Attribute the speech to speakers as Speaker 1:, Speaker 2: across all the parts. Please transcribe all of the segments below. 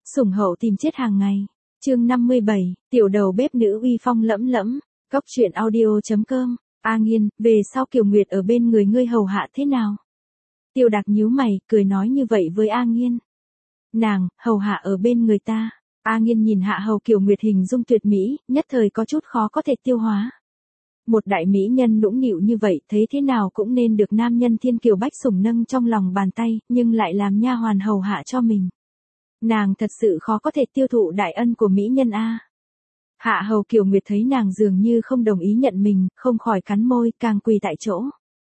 Speaker 1: Sủng hậu tìm chết hàng ngày. Chương 57, tiểu đầu bếp nữ uy phong lẫm lẫm. Cốc truyện audio.com. A Nghiên, về sau Kiều Nguyệt ở bên người ngươi hầu hạ thế nào? Tiêu Đạc nhíu mày, cười nói như vậy với A Nghiên. Nàng, hầu hạ ở bên người ta. A Nghiên nhìn hạ hầu Kiều Nguyệt hình dung tuyệt mỹ, nhất thời có chút khó có thể tiêu hóa. Một đại mỹ nhân nũng nịu như vậy, thấy thế nào cũng nên được nam nhân thiên kiều bách sủng nâng trong lòng bàn tay, nhưng lại làm nha hoàn hầu hạ cho mình. Nàng thật sự khó có thể tiêu thụ đại ân của mỹ nhân a. Hạ hầu Kiều Nguyệt thấy nàng dường như không đồng ý nhận mình, không khỏi cắn môi, càng quỳ tại chỗ.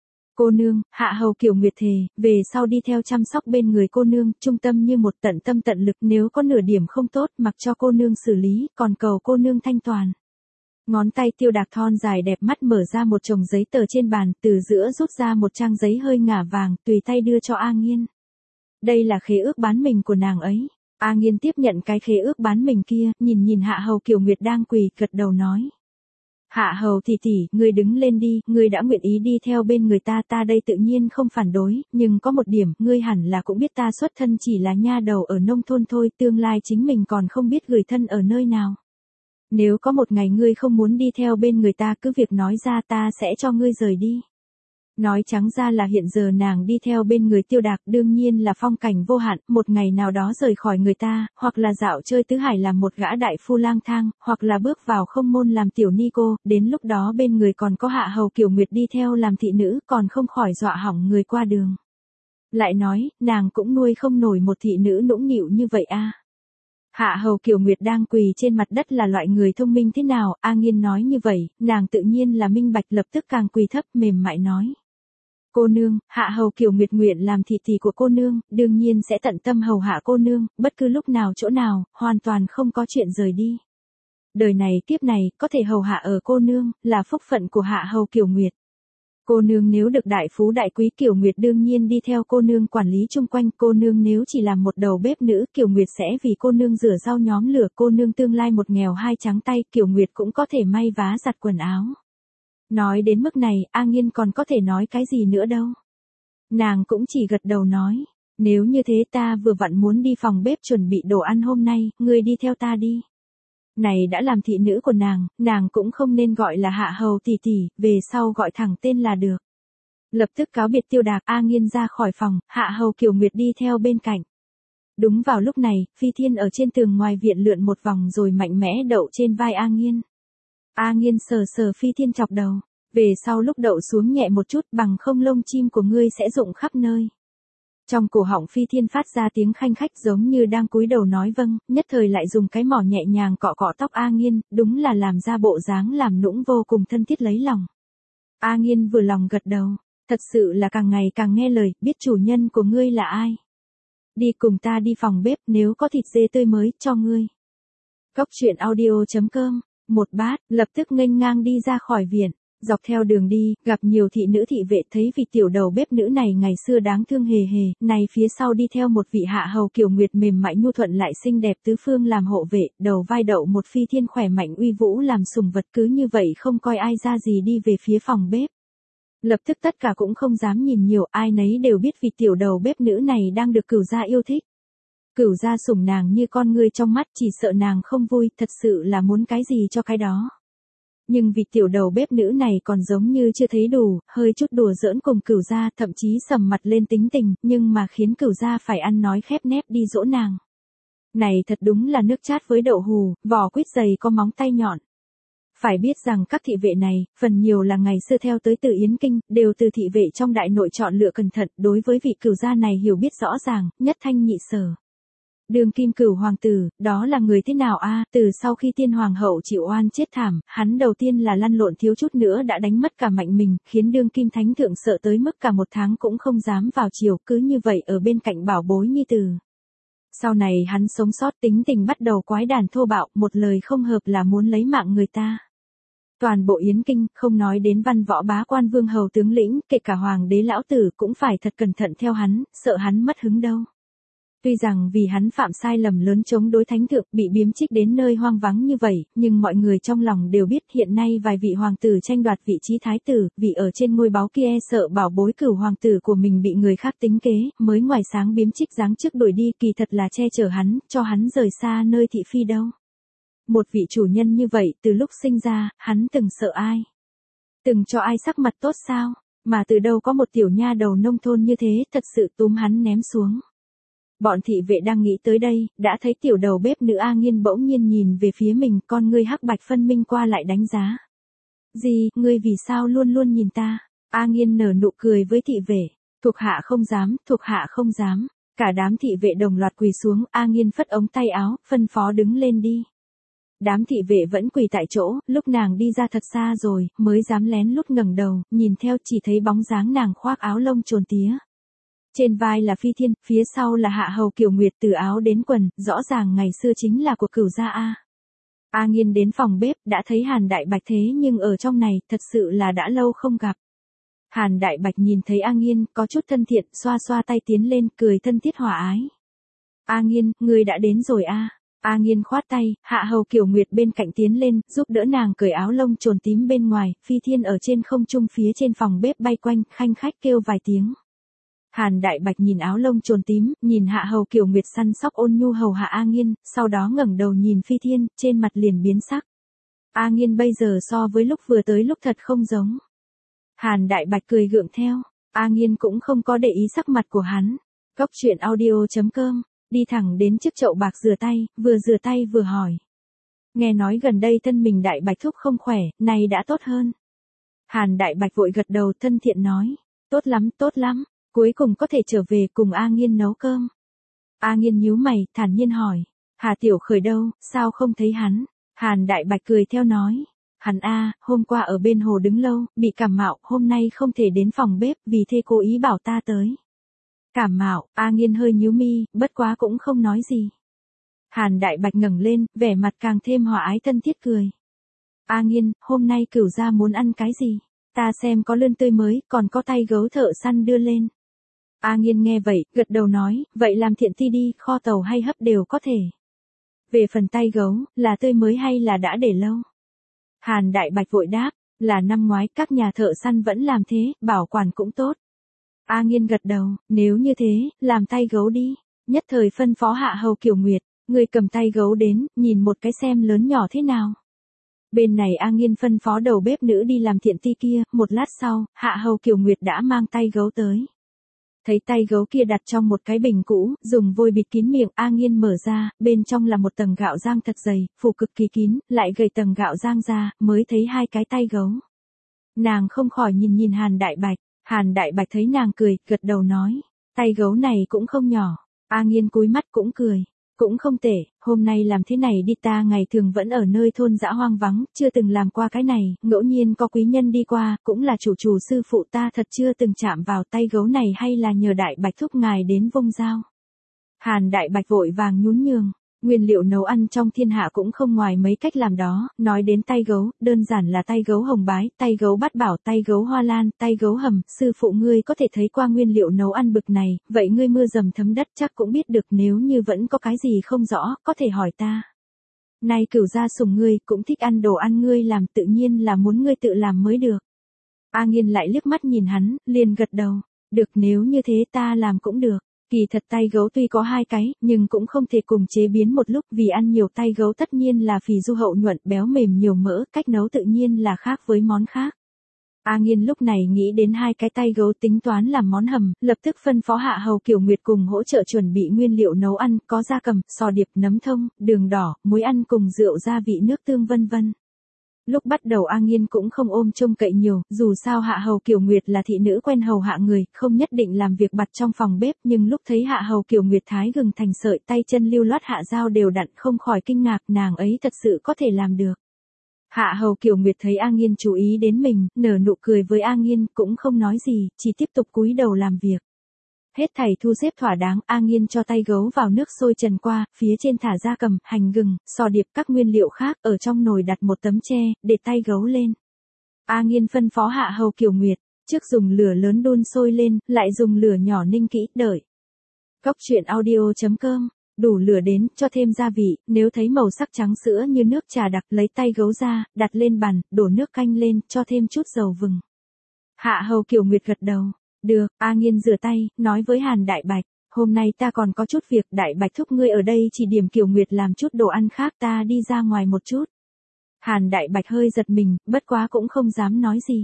Speaker 1: Cô nương, hạ hầu Kiều Nguyệt thề, về sau đi theo chăm sóc bên người cô nương, trung tâm như một tận tâm tận lực, nếu có nửa điểm không tốt, mặc cho cô nương xử lý, còn cầu cô nương thanh toàn. Ngón tay Tiêu Đạc thon dài đẹp mắt mở ra một chồng giấy tờ trên bàn, từ giữa rút ra một trang giấy hơi ngả vàng, tùy tay đưa cho A Nghiên. Đây là khế ước bán mình của nàng ấy. A Nghiên tiếp nhận cái khế ước bán mình kia, nhìn hạ hầu Kiều Nguyệt đang quỳ, gật đầu nói. Hạ hầu tỷ tỷ, ngươi đứng lên đi, ngươi đã nguyện ý đi theo bên người ta, ta đây tự nhiên không phản đối, nhưng có một điểm, ngươi hẳn là cũng biết ta xuất thân chỉ là nha đầu ở nông thôn thôi, tương lai chính mình còn không biết gửi thân ở nơi nào. Nếu có một ngày ngươi không muốn đi theo bên người ta, cứ việc nói ra, ta sẽ cho ngươi rời đi. Nói trắng ra là hiện giờ nàng đi theo bên người Tiêu Đạc, đương nhiên là phong cảnh vô hạn, một ngày nào đó rời khỏi người ta, hoặc là dạo chơi tứ hải làm một gã đại phu lang thang, hoặc là bước vào không môn làm tiểu ni cô, đến lúc đó bên người còn có hạ hầu Kiều Nguyệt đi theo làm thị nữ, còn không khỏi dọa hỏng người qua đường. Lại nói, nàng cũng nuôi không nổi một thị nữ nũng nịu như vậy a. Hạ hầu Kiều Nguyệt đang quỳ trên mặt đất là loại người thông minh thế nào, A Nghiên nói như vậy, nàng tự nhiên là minh bạch, lập tức càng quỳ thấp mềm mại nói. Cô nương, hạ hầu Kiều Nguyệt nguyện làm thị tỷ của cô nương, đương nhiên sẽ tận tâm hầu hạ cô nương, bất cứ lúc nào chỗ nào, hoàn toàn không có chuyện rời đi. Đời này kiếp này, có thể hầu hạ ở cô nương, là phúc phận của hạ hầu Kiều Nguyệt. Cô nương nếu được đại phú đại quý, Kiều Nguyệt đương nhiên đi theo cô nương quản lý chung quanh, cô nương nếu chỉ làm một đầu bếp nữ, Kiều Nguyệt sẽ vì cô nương rửa rau nhóm lửa, cô nương tương lai một nghèo hai trắng tay, Kiều Nguyệt cũng có thể may vá giặt quần áo. Nói đến mức này, A Nghiên còn có thể nói cái gì nữa đâu. Nàng cũng chỉ gật đầu nói, nếu như thế ta vừa vặn muốn đi phòng bếp chuẩn bị đồ ăn hôm nay, ngươi đi theo ta đi. Này đã làm thị nữ của nàng cũng không nên gọi là hạ hầu tỷ tỷ, về sau gọi thẳng tên là được. Lập tức cáo biệt Tiêu Đạc, A Nghiên ra khỏi phòng, hạ hầu Kiều Nguyệt đi theo bên cạnh. Đúng vào lúc này, phi thiên ở trên tường ngoài viện lượn một vòng rồi mạnh mẽ đậu trên vai A Nghiên. A Nghiên sờ sờ phi thiên chọc đầu, về sau lúc đậu xuống nhẹ một chút, bằng không lông chim của ngươi sẽ rụng khắp nơi. Trong cổ họng phi thiên phát ra tiếng khanh khách giống như đang cúi đầu nói vâng, nhất thời lại dùng cái mỏ nhẹ nhàng cọ cọ tóc A Nghiên, đúng là làm ra bộ dáng làm nũng vô cùng thân thiết lấy lòng. A Nghiên vừa lòng gật đầu, thật sự là càng ngày càng nghe lời, biết chủ nhân của ngươi là ai. Đi cùng ta đi phòng bếp, nếu có thịt dê tươi mới, cho ngươi. Cốc truyện audio.com. Một bát, lập tức nghênh ngang đi ra khỏi viện. Dọc theo đường đi, gặp nhiều thị nữ thị vệ, thấy vị tiểu đầu bếp nữ này ngày xưa đáng thương hề hề, này phía sau đi theo một vị hạ hầu Kiều Nguyệt mềm mại nhu thuận lại xinh đẹp tứ phương làm hộ vệ, đầu vai đậu một phi thiên khỏe mạnh uy vũ làm sùng vật, cứ như vậy không coi ai ra gì đi về phía phòng bếp. Lập tức tất cả cũng không dám nhìn nhiều, ai nấy đều biết vị tiểu đầu bếp nữ này đang được Cửu gia yêu thích. Cửu gia sủng nàng như con ngươi trong mắt, chỉ sợ nàng không vui, thật sự là muốn cái gì cho cái đó. Nhưng vị tiểu đầu bếp nữ này còn giống như chưa thấy đủ, hơi chút đùa giỡn cùng Cửu gia, thậm chí sầm mặt lên tính tình, nhưng mà khiến Cửu gia phải ăn nói khép nép đi dỗ nàng. Này thật đúng là nước chát với đậu hù, vỏ quýt dày có móng tay nhọn. Phải biết rằng các thị vệ này, phần nhiều là ngày xưa theo tới từ Yến Kinh, đều từ thị vệ trong đại nội chọn lựa cẩn thận, đối với vị Cửu gia này hiểu biết rõ ràng, nhất thanh nhị sở. Đường kim cửu hoàng tử, đó là người thế nào a? Từ sau khi tiên hoàng hậu chịu oan chết thảm, hắn đầu tiên là lăn lộn thiếu chút nữa đã đánh mất cả mạnh mình, khiến đương kim thánh thượng sợ tới mức cả một tháng cũng không dám vào triều, cứ như vậy ở bên cạnh bảo bối nhi tử. Sau này hắn sống sót, tính tình bắt đầu quái đản thô bạo, một lời không hợp là muốn lấy mạng người ta. Toàn bộ Yến Kinh, không nói đến văn võ bá quan vương hầu tướng lĩnh, kể cả hoàng đế lão tử cũng phải thật cẩn thận theo hắn, sợ hắn mất hứng đâu. Tuy rằng vì hắn phạm sai lầm lớn chống đối thánh thượng bị biếm trích đến nơi hoang vắng như vậy, nhưng mọi người trong lòng đều biết hiện nay vài vị hoàng tử tranh đoạt vị trí thái tử, vì ở trên ngôi báu kia sợ bảo bối cửu hoàng tử của mình bị người khác tính kế, mới ngoài sáng biếm trích giáng chức đuổi đi, kỳ thật là che chở hắn, cho hắn rời xa nơi thị phi đâu. Một vị chủ nhân như vậy từ lúc sinh ra, hắn từng sợ ai? Từng cho ai sắc mặt tốt sao? Mà từ đâu có một tiểu nha đầu nông thôn như thế, thật sự túm hắn ném xuống. Bọn thị vệ đang nghĩ tới đây, đã thấy tiểu đầu bếp nữ A Nghiên bỗng nhiên nhìn về phía mình, con ngươi hắc bạch phân minh qua lại đánh giá. Gì, ngươi vì sao luôn luôn nhìn ta? A Nghiên nở nụ cười với thị vệ. Thuộc hạ không dám, thuộc hạ không dám. Cả đám thị vệ đồng loạt quỳ xuống, A Nghiên phất ống tay áo, phân phó đứng lên đi. Đám thị vệ vẫn quỳ tại chỗ, lúc nàng đi ra thật xa rồi, mới dám lén lút ngẩng đầu, nhìn theo chỉ thấy bóng dáng nàng khoác áo lông trồn tía. Trên vai là Phi Thiên, phía sau là Hạ Hầu Kiều Nguyệt từ áo đến quần, rõ ràng ngày xưa chính là của Cửu gia A. A Nghiên đến phòng bếp, đã thấy Hàn Đại Bạch thế nhưng ở trong này, thật sự là đã lâu không gặp. Hàn Đại Bạch nhìn thấy A Nghiên, có chút thân thiện, xoa xoa tay tiến lên, cười thân thiết hòa ái. A Nghiên, ngươi đã đến rồi a. A Nghiên khoát tay, Hạ Hầu Kiều Nguyệt bên cạnh tiến lên, giúp đỡ nàng cởi áo lông trồn tím bên ngoài, Phi Thiên ở trên không trung phía trên phòng bếp bay quanh, khanh khách kêu vài tiếng. Hàn Đại Bạch nhìn áo lông trồn tím, nhìn Hạ Hầu Kiều Nguyệt săn sóc ôn nhu hầu hạ A Nghiên, sau đó ngẩng đầu nhìn Phi Thiên, trên mặt liền biến sắc. A Nghiên bây giờ so với lúc vừa tới lúc thật không giống. Hàn Đại Bạch cười gượng theo, A Nghiên cũng không có để ý sắc mặt của hắn. Góc truyện audio.com, đi thẳng đến trước chậu bạc rửa tay vừa hỏi. Nghe nói gần đây thân mình Đại Bạch thúc không khỏe, này đã tốt hơn. Hàn Đại Bạch vội gật đầu thân thiện nói, tốt lắm. Cuối cùng có thể trở về cùng A Nghiên nấu cơm. A Nghiên nhíu mày, thản nhiên hỏi. Hà Tiểu Khởi đâu, sao không thấy hắn? Hàn Đại Bạch cười theo nói. Hắn hôm qua ở bên hồ đứng lâu, bị cảm mạo, hôm nay không thể đến phòng bếp, vì thế cố ý bảo ta tới. Cảm mạo, A Nghiên hơi nhíu mi, bất quá cũng không nói gì. Hàn Đại Bạch ngẩng lên, vẻ mặt càng thêm hòa ái thân thiết cười. A Nghiên, hôm nay Cửu gia muốn ăn cái gì? Ta xem có lươn tươi mới, còn có tay gấu thợ săn đưa lên. A Nghiên nghe vậy, gật đầu nói, vậy làm thiện ti đi, kho tàu hay hấp đều có thể. Về phần tay gấu, là tươi mới hay là đã để lâu? Hàn Đại Bạch vội đáp, là năm ngoái các nhà thợ săn vẫn làm thế, bảo quản cũng tốt. A Nghiên gật đầu, nếu như thế, làm tay gấu đi. Nhất thời phân phó Hạ Hầu Kiều Nguyệt, người cầm tay gấu đến, nhìn một cái xem lớn nhỏ thế nào. Bên này A Nghiên phân phó đầu bếp nữ đi làm thiện ti kia, một lát sau, Hạ Hầu Kiều Nguyệt đã mang tay gấu tới. Thấy tay gấu kia đặt trong một cái bình cũ, dùng vôi bịt kín miệng, A Nghiên mở ra, bên trong là một tầng gạo rang thật dày, phủ cực kỳ kín, lại gầy tầng gạo rang ra, mới thấy hai cái tay gấu. Nàng không khỏi nhìn Hàn Đại Bạch, Hàn Đại Bạch thấy nàng cười, gật đầu nói, tay gấu này cũng không nhỏ. A Nghiên cúi mắt cũng cười, cũng không tệ, hôm nay làm thế này đi, ta ngày thường vẫn ở nơi thôn dã hoang vắng, chưa từng làm qua cái này, ngẫu nhiên có quý nhân đi qua, cũng là chủ sư phụ ta thật chưa từng chạm vào tay gấu này, hay là nhờ Đại Bạch thúc ngài đến vung dao. Hàn Đại Bạch vội vàng nhún nhường, nguyên liệu nấu ăn trong thiên hạ cũng không ngoài mấy cách làm đó, nói đến tay gấu, đơn giản là tay gấu hồng bái, tay gấu bát bảo, tay gấu hoa lan, tay gấu hầm, sư phụ ngươi có thể thấy qua nguyên liệu nấu ăn bực này, vậy ngươi mưa dầm thấm đất chắc cũng biết được, nếu như vẫn có cái gì không rõ, có thể hỏi ta. Nay Cửu gia sủng ngươi, cũng thích ăn đồ ăn ngươi làm, tự nhiên là muốn ngươi tự làm mới được. A Nghiên lại liếc mắt nhìn hắn, liền gật đầu, được, nếu như thế ta làm cũng được. Kỳ thật tay gấu tuy có hai cái, nhưng cũng không thể cùng chế biến một lúc, vì ăn nhiều tay gấu tất nhiên là phì du hậu nhuận, béo mềm nhiều mỡ, cách nấu tự nhiên là khác với món khác. A Nghiên lúc này nghĩ đến hai cái tay gấu tính toán làm món hầm, lập tức phân phó Hạ Hầu Kiều Nguyệt cùng hỗ trợ chuẩn bị nguyên liệu nấu ăn, có gia cầm, sò điệp, nấm thông, đường đỏ, muối ăn cùng rượu gia vị nước tương vân vân. Lúc bắt đầu A Nghiên cũng không ôm trông cậy nhiều, dù sao Hạ Hầu Kiều Nguyệt là thị nữ quen hầu hạ người, không nhất định làm việc vặt trong phòng bếp, nhưng lúc thấy Hạ Hầu Kiều Nguyệt thái gừng thành sợi, tay chân lưu loát hạ dao đều đặn, không khỏi kinh ngạc, nàng ấy thật sự có thể làm được. Hạ Hầu Kiều Nguyệt thấy A Nghiên chú ý đến mình, nở nụ cười với A Nghiên, cũng không nói gì, chỉ tiếp tục cúi đầu làm việc. Hết thảy thu xếp thỏa đáng, A Nghiên cho tay gấu vào nước sôi trần qua, phía trên thả gia cầm, hành gừng, sò điệp, các nguyên liệu khác, ở trong nồi đặt một tấm tre, để tay gấu lên. A Nghiên phân phó Hạ Hầu Kiều Nguyệt, trước dùng lửa lớn đun sôi lên, lại dùng lửa nhỏ ninh kỹ, đợi. Cóc truyện audio.com. Đủ lửa đến, cho thêm gia vị, nếu thấy màu sắc trắng sữa như nước trà đặc lấy tay gấu ra, đặt lên bàn, đổ nước canh lên, cho thêm chút dầu vừng. Hạ Hầu Kiều Nguyệt gật đầu. Được, A Nghiên rửa tay, nói với Hàn Đại Bạch, hôm nay ta còn có chút việc, Đại Bạch thúc ngươi ở đây chỉ điểm Kiều Nguyệt làm chút đồ ăn khác, ta đi ra ngoài một chút. Hàn Đại Bạch hơi giật mình, bất quá cũng không dám nói gì.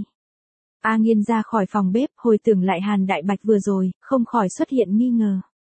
Speaker 1: A Nghiên ra khỏi phòng bếp, hồi tưởng lại Hàn Đại Bạch vừa rồi, không khỏi xuất hiện nghi ngờ.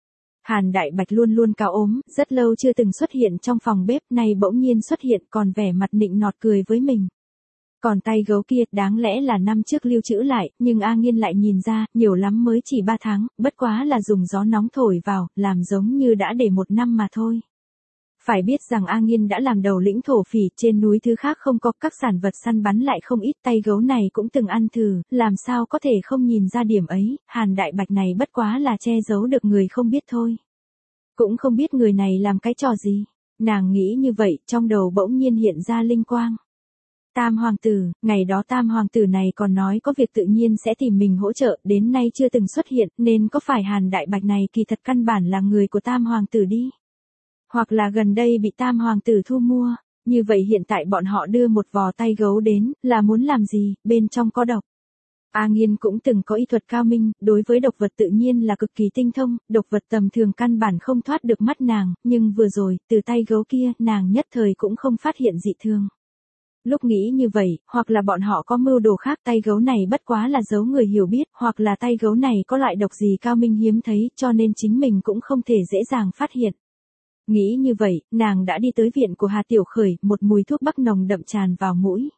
Speaker 1: Hàn Đại Bạch luôn luôn cao ốm, rất lâu chưa từng xuất hiện trong phòng bếp, nay bỗng nhiên xuất hiện còn vẻ mặt nịnh nọt cười với mình. Còn tay gấu kia, đáng lẽ là năm trước lưu trữ lại, nhưng A Nghiên lại nhìn ra, nhiều lắm mới chỉ 3 tháng, bất quá là dùng gió nóng thổi vào, làm giống như đã để 1 năm mà thôi. Phải biết rằng A Nghiên đã làm đầu lĩnh thổ phỉ, trên núi thứ khác không có, các sản vật săn bắn lại không ít, tay gấu này cũng từng ăn thử, làm sao có thể không nhìn ra điểm ấy, Hàn Đại Bạch này bất quá là che giấu được người không biết thôi. Cũng không biết người này làm cái trò gì. Nàng nghĩ như vậy, trong đầu bỗng nhiên hiện ra linh quang. Tam hoàng tử, ngày đó tam hoàng tử này còn nói có việc tự nhiên sẽ tìm mình hỗ trợ, đến nay chưa từng xuất hiện, nên có phải Hàn Đại Bạch này kỳ thật căn bản là người của tam hoàng tử đi. Hoặc là gần đây bị tam hoàng tử thu mua, như vậy hiện tại bọn họ đưa một vò tay gấu đến, là muốn làm gì, bên trong có độc. A Nghiên cũng từng có y thuật cao minh, đối với độc vật tự nhiên là cực kỳ tinh thông, độc vật tầm thường căn bản không thoát được mắt nàng, nhưng vừa rồi, từ tay gấu kia, nàng nhất thời cũng không phát hiện dị thường. Lúc nghĩ như vậy, hoặc là bọn họ có mưu đồ khác, tay gấu này bất quá là giấu người hiểu biết, hoặc là tay gấu này có loại độc gì cao minh hiếm thấy, cho nên chính mình cũng không thể dễ dàng phát hiện. Nghĩ như vậy, nàng đã đi tới viện của Hà Tiểu Khởi, một mùi thuốc bắc nồng đậm tràn vào mũi.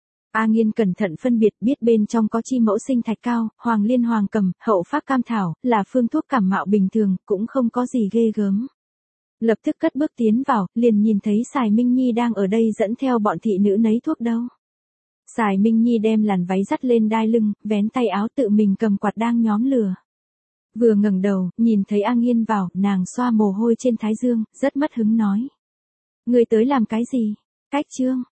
Speaker 1: A Nghiên cẩn thận phân biệt, biết bên trong có chi mẫu sinh thạch cao, hoàng liên hoàng cầm, hậu phát cam thảo, là phương thuốc cảm mạo bình thường, cũng không có gì ghê gớm. Lập tức cất bước tiến vào, liền nhìn thấy Sài Minh Nhi đang ở đây dẫn theo bọn thị nữ nấy thuốc đâu. Sài Minh Nhi đem làn váy dắt lên đai lưng, vén tay áo tự mình cầm quạt đang nhóm lửa. Vừa ngẩng đầu, nhìn thấy A Nghiên vào, nàng xoa mồ hôi trên thái dương, rất mất hứng nói. Ngươi tới làm cái gì? Cách trương,